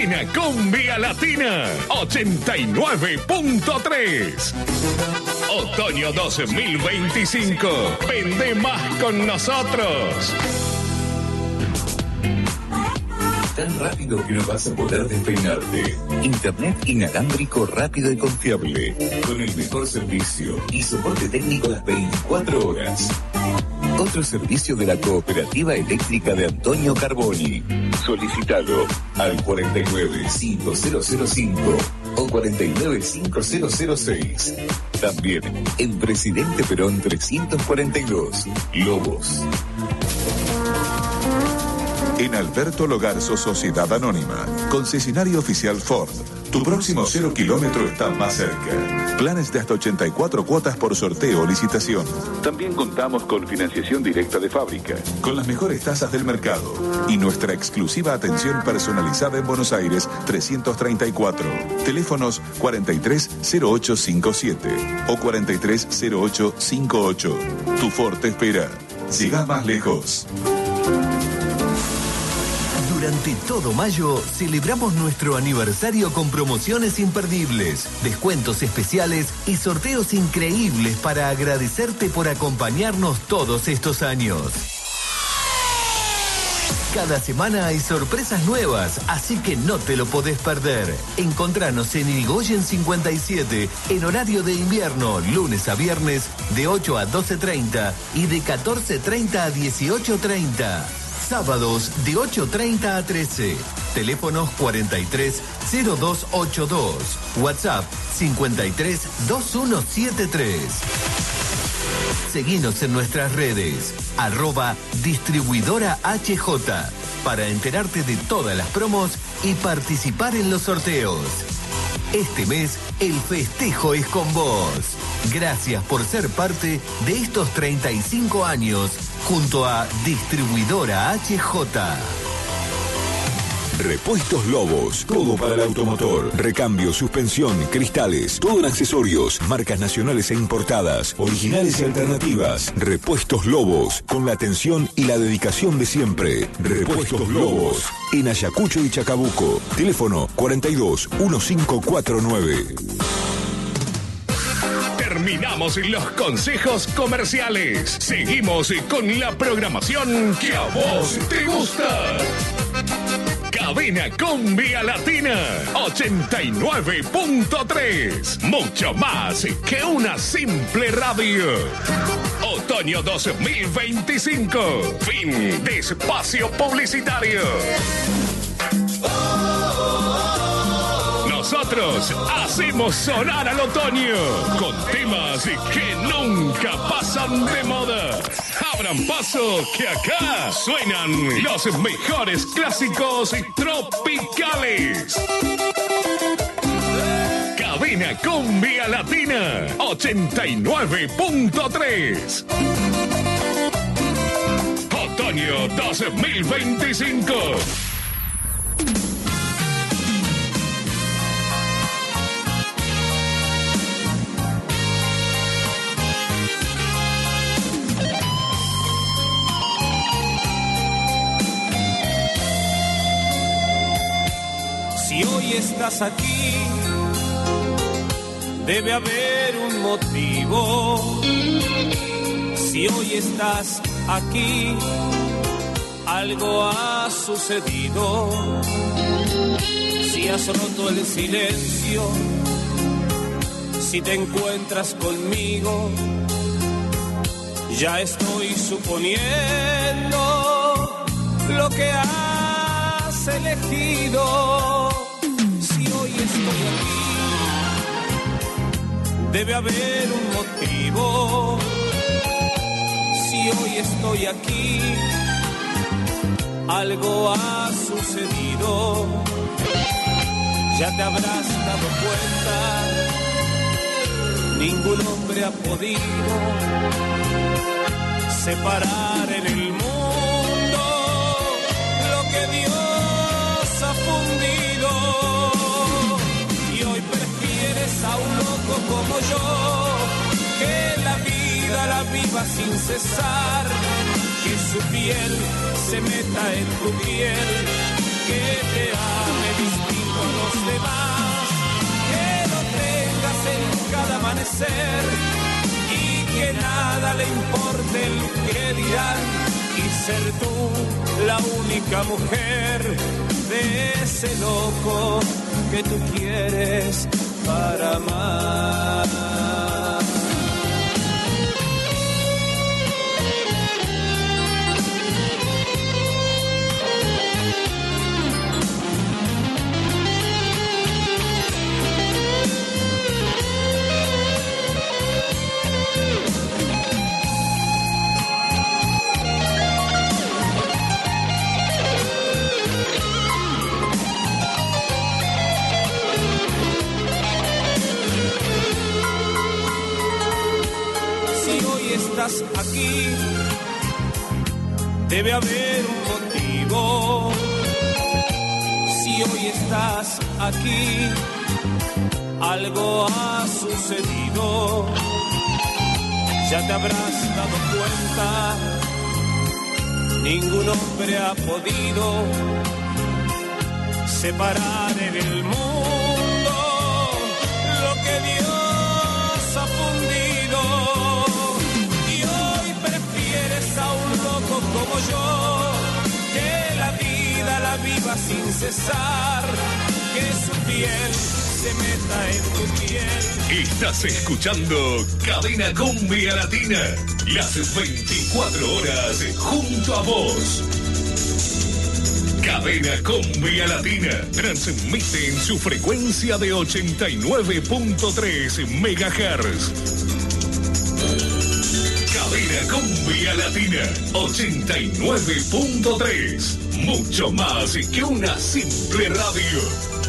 Cabina Cumbia Latina 89.3. Otoño 2025. Vende más con nosotros. Tan rápido que no vas a poder despeinarte. Internet inalámbrico rápido y confiable. Con el mejor servicio y soporte técnico las 24 horas. Otro servicio de la Cooperativa Eléctrica de Antonio Carboni. Solicitado al 495005 o 495006. También en Presidente Perón 342, Lobos. En Alberto Logarzo Sociedad Anónima, concesionario oficial Ford. Tu próximo 0 kilómetro está más cerca. Planes de hasta 84 cuotas por sorteo o licitación. También contamos con financiación directa de fábrica, con las mejores tasas del mercado y nuestra exclusiva atención personalizada en Buenos Aires 334. Teléfonos 430857 o 430858. Tu Ford te espera. Llega más lejos. Durante todo mayo celebramos nuestro aniversario con promociones imperdibles, descuentos especiales y sorteos increíbles para agradecerte por acompañarnos todos estos años. Cada semana hay sorpresas nuevas, así que no te lo podés perder. Encontranos en Irigoyen 57, en horario de invierno, lunes a viernes, de 8 a 12:30 y de 14:30 a 18:30. Sábados de 8:30 a 13. Teléfonos 430282. WhatsApp 532173. Seguinos en nuestras redes, @distribuidora HJ, para enterarte de todas las promos y participar en los sorteos. Este mes, el festejo es con vos. Gracias por ser parte de estos 35 años junto a Distribuidora HJ. Repuestos Lobos, todo para el automotor. Recambio, suspensión, cristales, todo en accesorios, marcas nacionales e importadas, originales y alternativas. Repuestos Lobos, con la atención y la dedicación de siempre. Repuestos Lobos, en Ayacucho y Chacabuco. Teléfono 421549. Terminamos los consejos comerciales. Seguimos con la programación que a vos te gusta. Cabina Cumbia Latina 89.3. Mucho más que una simple radio. Otoño 2025. Fin de espacio publicitario. Nosotros hacemos sonar al otoño con temas que nunca pasan de moda. Abran paso que acá suenan los mejores clásicos tropicales. Cabina Cumbia Latina 89.3. Otoño 2025. Si hoy estás aquí, debe haber un motivo. Si hoy estás aquí, algo ha sucedido. Si has roto el silencio, si te encuentras conmigo, ya estoy suponiendo lo que has elegido. Si hoy estoy aquí, debe haber un motivo. Si hoy estoy aquí, algo ha sucedido. Ya te habrás dado cuenta, ningún hombre ha podido separar en el mundo lo que Dios ha fundido. Y hoy prefieres a un loco como yo, que la vida la viva sin cesar, que su piel se meta en tu piel, que te ame distinto los demás, que lo tengas en cada amanecer y que nada le importe el que dirán, y ser tú la única mujer de ese loco que tú quieres para amar. Estás aquí, debe haber un motivo. Si hoy estás aquí, algo ha sucedido. Ya te habrás dado cuenta, ningún hombre ha podido separar en el mundo lo que Dios ha fundido. A un loco como yo, que la vida la viva sin cesar, que su piel se meta en tu piel. Estás escuchando Cadena Cumbia Latina, las 24 horas junto a vos. Cadena Cumbia Latina transmite en su frecuencia de 89.3 MHz. Cadena Cumbia Latina 89.3. Mucho más que una simple radio.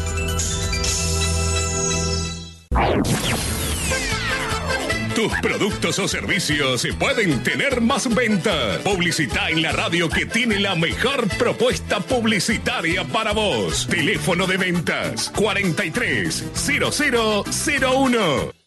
Tus productos o servicios pueden tener más venta. Publicita en la radio que tiene la mejor propuesta publicitaria para vos. Teléfono de ventas 430001.